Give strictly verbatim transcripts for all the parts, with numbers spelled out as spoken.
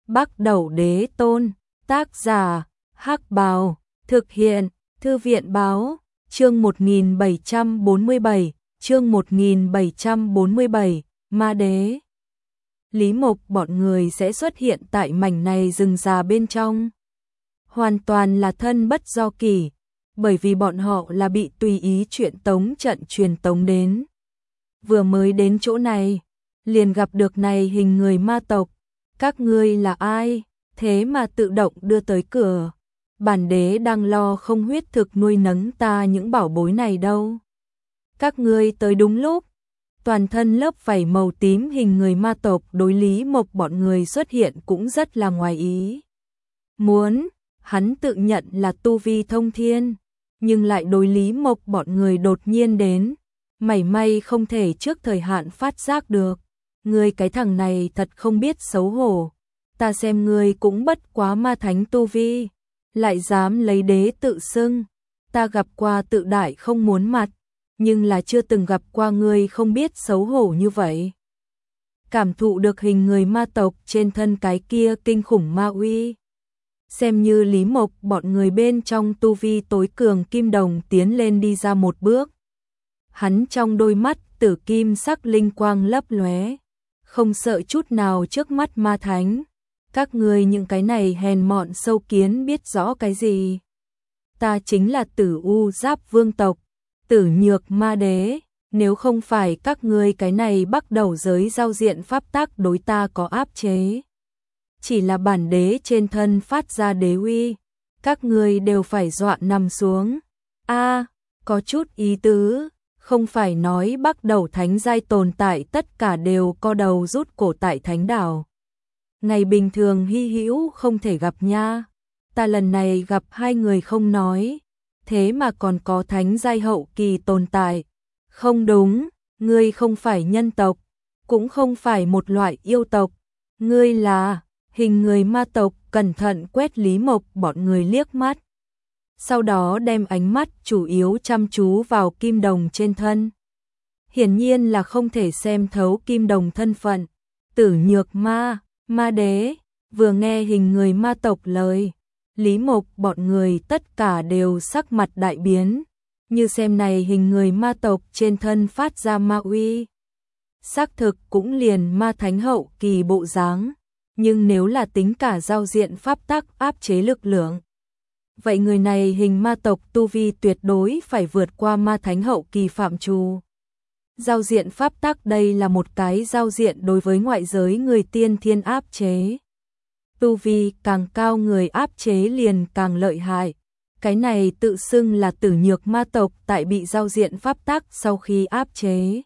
Bắc Đẩu Đế Tôn, tác giả, Hắc Bào, thực hiện, Thư viện báo, chương một nghìn bảy trăm bốn mươi bảy, chương một nghìn bảy trăm bốn mươi bảy, Ma Đế. Lý Mộc bọn người sẽ xuất hiện tại mảnh này rừng già bên trong. Hoàn toàn là thân bất do kỳ, bởi vì bọn họ là bị tùy ý chuyện tống trận truyền tống đến. Vừa mới đến chỗ này, liền gặp được này hình người ma tộc. Các ngươi là ai, thế mà tự động đưa tới cửa. Bản đế đang lo không huyết thực nuôi nấng ta những bảo bối này đâu. Các ngươi tới đúng lúc. Toàn thân lớp vảy màu tím hình người ma tộc đối Lý Mộc bọn người xuất hiện cũng rất là ngoài ý. Muốn, hắn tự nhận là tu vi thông thiên, nhưng lại đối Lý Mộc bọn người đột nhiên đến, mảy may không thể trước thời hạn phát giác được. Ngươi cái thằng này thật không biết xấu hổ, ta xem ngươi cũng bất quá ma thánh tu vi, lại dám lấy đế tự xưng. Ta gặp qua tự đại không muốn mặt, nhưng là chưa từng gặp qua ngươi không biết xấu hổ như vậy. Cảm thụ được hình người ma tộc trên thân cái kia kinh khủng ma uy. Xem như Lý Mộc bọn người bên trong tu vi tối cường kim đồng tiến lên đi ra một bước. Hắn trong đôi mắt tử kim sắc linh quang lấp lóe, không sợ chút nào trước mắt ma thánh. Các ngươi những cái này hèn mọn sâu kiến biết rõ cái gì? Ta chính là Tử U Giáp vương tộc, Tử Nhược Ma Đế, nếu không phải các ngươi cái này bắt đầu giới giao diện pháp tác đối ta có áp chế. Chỉ là bản đế trên thân phát ra đế uy, các ngươi đều phải dọa nằm xuống. A, có chút ý tứ, không phải nói bắt đầu thánh giai tồn tại tất cả đều co đầu rút cổ tại thánh đảo. Ngày bình thường hy hữu không thể gặp nha. Ta lần này gặp hai người không nói, thế mà còn có thánh giai hậu kỳ tồn tại. Không đúng, ngươi không phải nhân tộc, cũng không phải một loại yêu tộc, ngươi là hình người ma tộc. Cẩn thận quét Lý Mộc bọn người liếc mắt, sau đó đem ánh mắt chủ yếu chăm chú vào kim đồng trên thân. Hiển nhiên là không thể xem thấu kim đồng thân phận. Tử Nhược Ma, Ma Đế. Vừa nghe hình người ma tộc lời, Lý Mộc bọn người tất cả đều sắc mặt đại biến, như xem này hình người ma tộc trên thân phát ra ma uy. Xác thực cũng liền ma thánh hậu kỳ bộ dáng, nhưng nếu là tính cả giao diện pháp tắc áp chế lực lượng, vậy người này hình ma tộc tu vi tuyệt đối phải vượt qua ma thánh hậu kỳ phạm trù. Giao diện pháp tắc đây là một cái giao diện đối với ngoại giới người tiên thiên áp chế. Tu vi càng cao người áp chế liền càng lợi hại. Cái này tự xưng là Tử Nhược ma tộc tại bị giao diện pháp tắc sau khi áp chế.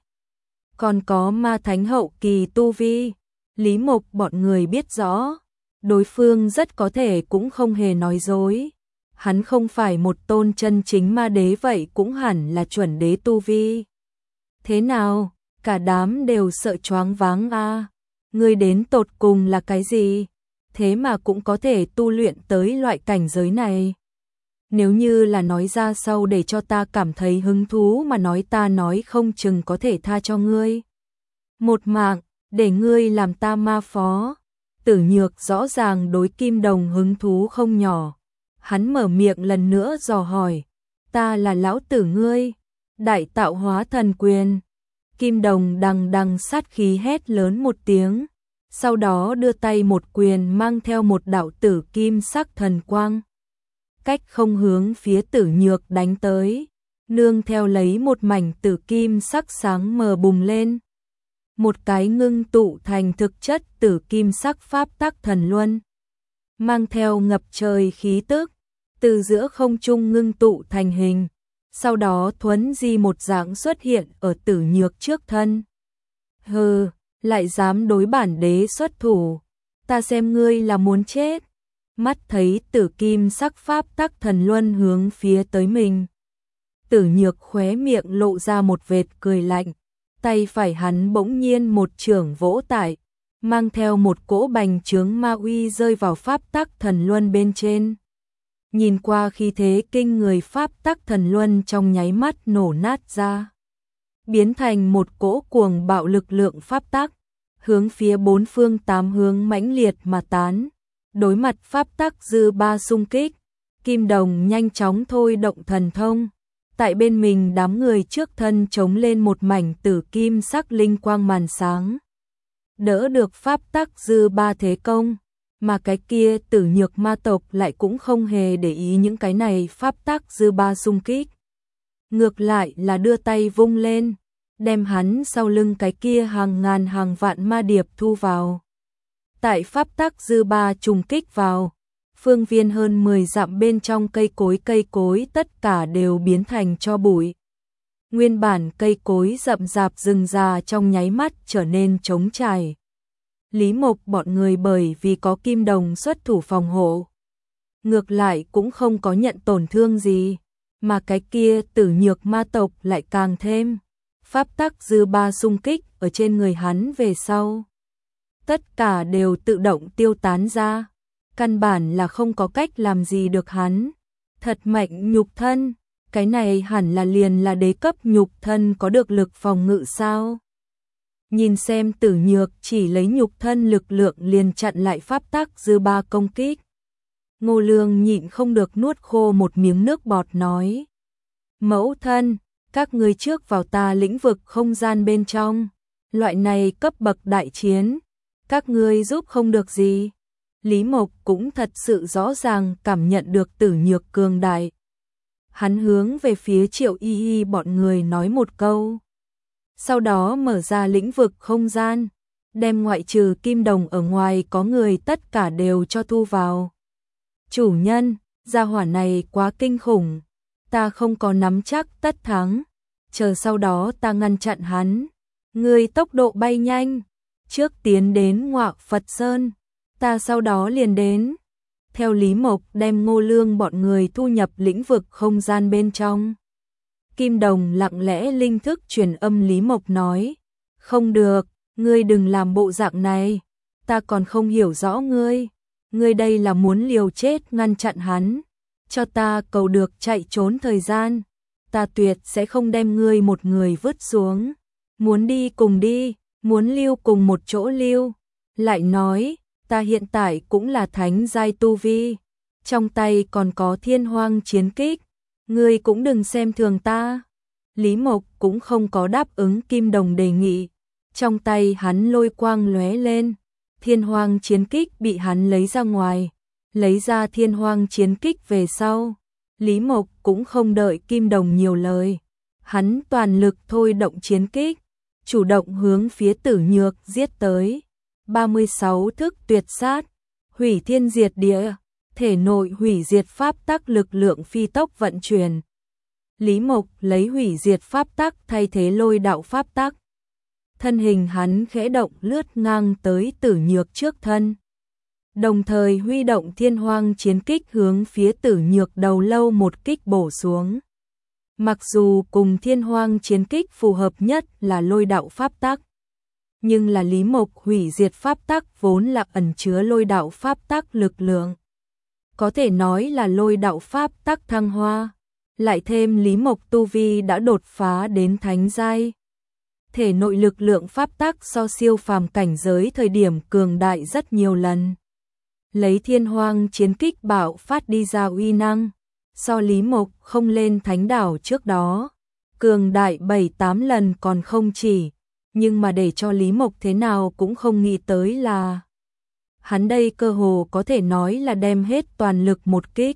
Còn có ma thánh hậu kỳ tu vi, Lý Mộc bọn người biết rõ, đối phương rất có thể cũng không hề nói dối. Hắn không phải một tôn chân chính ma đế vậy cũng hẳn là chuẩn đế tu vi. Thế nào, cả đám đều sợ choáng váng a. À. Ngươi đến tột cùng là cái gì? Thế mà cũng có thể tu luyện tới loại cảnh giới này. Nếu như là nói ra sau để cho ta cảm thấy hứng thú mà nói, ta nói không chừng có thể tha cho ngươi một mạng, để ngươi làm ta ma phó. Tử Nhược rõ ràng đối kim đồng hứng thú không nhỏ. Hắn mở miệng lần nữa dò hỏi, ta là lão tử ngươi, đại tạo hóa thần quyền. Kim đồng đằng đằng sát khí hét lớn một tiếng, sau đó đưa tay một quyền mang theo một đạo tử kim sắc thần quang. Cách không hướng phía Tử Nhược đánh tới, nương theo lấy một mảnh tử kim sắc sáng mờ bùng lên. Một cái ngưng tụ thành thực chất tử kim sắc pháp tắc thần luân, mang theo ngập trời khí tức, từ giữa không trung ngưng tụ thành hình, sau đó thuấn di một dạng xuất hiện ở Tử Nhược trước thân. Hừ, lại dám đối bản đế xuất thủ, ta xem ngươi là muốn chết. Mắt thấy tử kim sắc pháp tắc thần luân hướng phía tới mình, Tử Nhược khóe miệng lộ ra một vệt cười lạnh, tay phải hắn bỗng nhiên một chưởng vỗ tại, mang theo một cỗ bành trướng ma uy rơi vào pháp tắc thần luân bên trên. Nhìn qua khi thế kinh người, pháp tắc thần luân trong nháy mắt nổ nát ra, biến thành một cỗ cuồng bạo lực lượng pháp tắc. hướng phía bốn phương tám hướng mãnh liệt mà tán. Đối mặt pháp tắc dư ba xung kích, Kim Đồng nhanh chóng thôi động thần thông. Tại bên mình đám người trước thân chống lên một mảnh tử kim sắc linh quang màn sáng. Đỡ được pháp tắc dư ba thế công, mà cái kia Tử Nhược ma tộc lại cũng không hề để ý những cái này pháp tắc dư ba xung kích. Ngược lại là đưa tay vung lên, đem hắn sau lưng cái kia hàng ngàn hàng vạn ma điệp thu vào. Tại pháp tắc dư ba trùng kích vào, phương viên hơn mười dặm bên trong cây cối cây cối tất cả đều biến thành tro bụi. Nguyên bản cây cối rậm rạp rừng già trong nháy mắt trở nên trống trải. Lý Mộc bọn người bởi vì có Kim Đồng xuất thủ phòng hộ, ngược lại cũng không có nhận tổn thương gì, mà cái kia Tử Nhược ma tộc lại càng thêm. Pháp tắc dư ba xung kích ở trên người hắn về sau, tất cả đều tự động tiêu tán ra, căn bản là không có cách làm gì được hắn. Thật mạnh nhục thân, cái này hẳn là liền là đế cấp nhục thân có được lực phòng ngự sao? Nhìn xem Tử Nhược chỉ lấy nhục thân lực lượng liền chặn lại pháp tắc dư ba công kích. Ngô Lương nhịn không được nuốt khô một miếng nước bọt nói: "Mẫu thân, các ngươi trước vào ta lĩnh vực không gian bên trong, loại này cấp bậc đại chiến, các ngươi giúp không được gì." Lý Mộc cũng thật sự rõ ràng cảm nhận được Tử Nhược cường đại. Hắn hướng về phía Triệu Y Y bọn người nói một câu, sau đó mở ra lĩnh vực không gian, đem ngoại trừ Kim Đồng ở ngoài có người tất cả đều cho thu vào. "Chủ nhân, gia hỏa này quá kinh khủng, ta không có nắm chắc tất thắng, chờ sau đó ta ngăn chặn hắn. Ngươi tốc độ bay nhanh, trước tiến đến Ngọa Phật Sơn, ta sau đó liền đến." Theo Lý Mộc đem Ngô Lương bọn người thu nhập lĩnh vực không gian bên trong, Kim Đồng lặng lẽ linh thức truyền âm Lý Mộc nói: "Không được, ngươi đừng làm bộ dạng này, ta còn không hiểu rõ ngươi, ngươi đây là muốn liều chết ngăn chặn hắn, cho ta cầu được chạy trốn thời gian, ta tuyệt sẽ không đem ngươi một người vứt xuống, muốn đi cùng đi, muốn lưu cùng một chỗ lưu." Lại nói, ta hiện tại cũng là thánh giai tu vi, trong tay còn có Thiên Hoang chiến kích, ngươi cũng đừng xem thường ta. Lý Mộc cũng không có đáp ứng Kim Đồng đề nghị, trong tay hắn lôi quang lóe lên, Thiên Hoang chiến kích bị hắn lấy ra ngoài, lấy ra Thiên Hoang chiến kích về sau, Lý Mộc cũng không đợi Kim Đồng nhiều lời, hắn toàn lực thôi động chiến kích, chủ động hướng phía Tử Nhược giết tới. ba mươi sáu thức tuyệt sát, hủy thiên diệt địa, thể nội hủy diệt pháp tắc lực lượng phi tốc vận chuyển. Lý Mộc lấy hủy diệt pháp tắc thay thế lôi đạo pháp tắc. Thân hình hắn khẽ động lướt ngang tới Tử Nhược trước thân, đồng thời huy động Thiên Hoang chiến kích hướng phía Tử Nhược đầu lâu một kích bổ xuống. Mặc dù cùng Thiên Hoang chiến kích phù hợp nhất là lôi đạo pháp tắc, nhưng là Lý Mộc hủy diệt pháp tắc vốn là ẩn chứa lôi đạo pháp tắc lực lượng, có thể nói là lôi đạo pháp tắc thăng hoa, lại thêm Lý Mộc tu vi đã đột phá đến thánh giai, thể nội lực lượng pháp tắc so siêu phàm cảnh giới thời điểm cường đại rất nhiều lần. Lấy Thiên Hoang chiến kích bạo phát đi ra uy năng, so Lý Mộc không lên thánh đảo trước đó, cường đại bảy tám lần còn không chỉ. Nhưng mà để cho Lý Mộc thế nào cũng không nghĩ tới là hắn đây cơ hồ có thể nói là đem hết toàn lực một kích,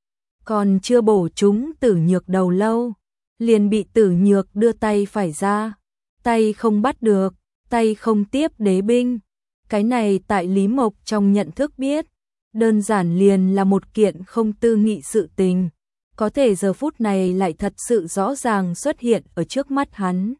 còn chưa bổ trúng Tử Nhược đầu lâu, liền bị Tử Nhược đưa tay phải ra, tay không bắt được, tay không tiếp đế binh. Cái này tại Lý Mộc trong nhận thức biết, đơn giản liền là một kiện không tư nghị sự tình, có thể giờ phút này lại thật sự rõ ràng xuất hiện ở trước mắt hắn.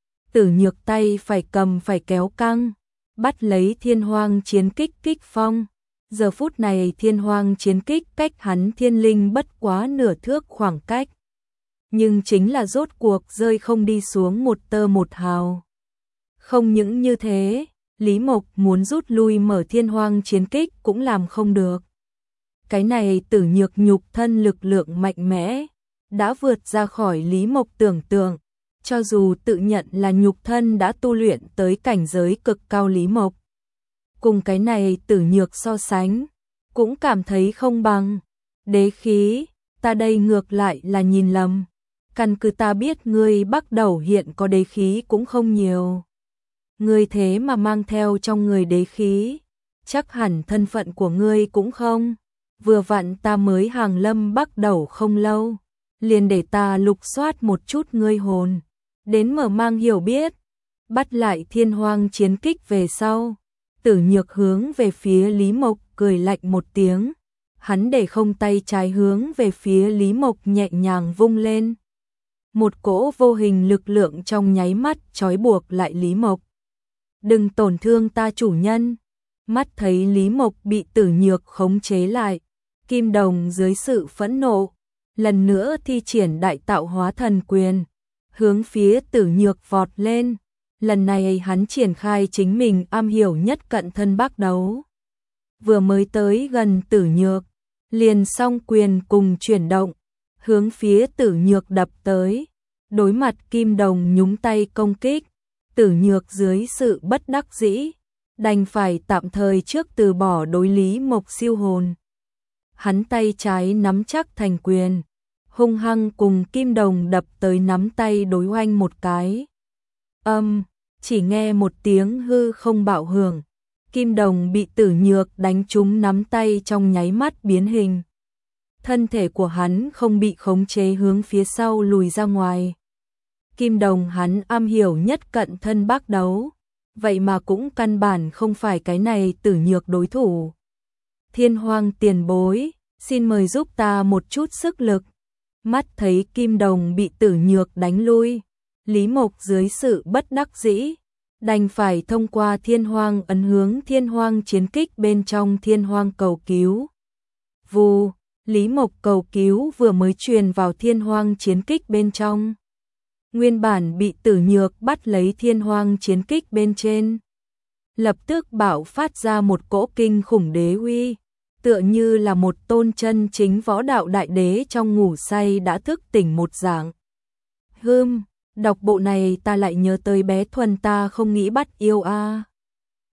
Tử Nhược tay phải cầm phải kéo căng, bắt lấy Thiên Hoang chiến kích kích phong. Giờ phút này Thiên Hoang chiến kích cách hắn thiên linh bất quá nửa thước khoảng cách, nhưng chính là rốt cuộc rơi không đi xuống một tơ một hào. Không những như thế, Lý Mộc muốn rút lui mở Thiên Hoang chiến kích cũng làm không được. Cái này Tử Nhược nhục thân lực lượng mạnh mẽ, đã vượt ra khỏi Lý Mộc tưởng tượng. cho dù tự nhận là nhục thân đã tu luyện tới cảnh giới cực cao Lý Mộc. Cùng cái này Tử Nhược so sánh, cũng cảm thấy không bằng. Đế khí, ta đây ngược lại là nhìn lầm. Căn cứ ta biết ngươi bắt đầu hiện có đế khí cũng không nhiều. Ngươi thế mà mang theo trong người đế khí, chắc hẳn thân phận của ngươi cũng không. Vừa vặn ta mới hàng lâm bắt đầu không lâu, liền để ta lục soát một chút ngươi hồn, đến mở mang hiểu biết. Bắt lại Thiên Hoang chiến kích về sau, Tử Nhược hướng về phía Lý Mộc cười lạnh một tiếng, hắn để không tay trái hướng về phía Lý Mộc nhẹ nhàng vung lên. Một cỗ vô hình lực lượng trong nháy mắt trói buộc lại Lý Mộc. Đừng tổn thương ta chủ nhân. Mắt thấy Lý Mộc bị Tử Nhược khống chế lại, Kim Đồng dưới sự phẫn nộ, lần nữa thi triển đại tạo hóa thần quyền, hướng phía Tử Nhược vọt lên. Lần này hắn triển khai chính mình am hiểu nhất cận thân bác đấu. Vừa mới tới gần Tử Nhược, liền song quyền cùng chuyển động, hướng phía Tử Nhược đập tới. Đối mặt Kim Đồng nhúng tay công kích, Tử Nhược dưới sự bất đắc dĩ, đành phải tạm thời trước từ bỏ đối Lý Mộc siêu hồn. Hắn tay trái nắm chắc thành quyền, hung hăng cùng Kim Đồng đập tới nắm tay đối oanh một cái. Âm, chỉ nghe một tiếng hư không bạo hưởng, Kim Đồng bị Tử Nhược đánh trúng nắm tay trong nháy mắt biến hình. Thân thể của hắn không bị khống chế hướng phía sau lùi ra ngoài. Kim Đồng hắn am hiểu nhất cận thân bác đấu, vậy mà cũng căn bản không phải cái này Tử Nhược đối thủ. Thiên Hoang tiền bối, xin mời giúp ta một chút sức lực. Mắt thấy Kim Đồng bị Tử Nhược đánh lui, Lý Mộc dưới sự bất đắc dĩ, đành phải thông qua Thiên Hoang ấn hướng Thiên Hoang chiến kích bên trong Thiên Hoang cầu cứu. Vù, Lý Mộc cầu cứu vừa mới truyền vào Thiên Hoang chiến kích bên trong. Nguyên bản bị Tử Nhược bắt lấy Thiên Hoang chiến kích bên trên, lập tức bạo phát ra một cỗ kinh khủng đế uy, tựa như là một tôn chân chính võ đạo đại đế trong ngủ say đã thức tỉnh một dạng. Hừm, đọc bộ này ta lại nhớ tới bé Thuần ta không nghĩ bắt yêu a. À.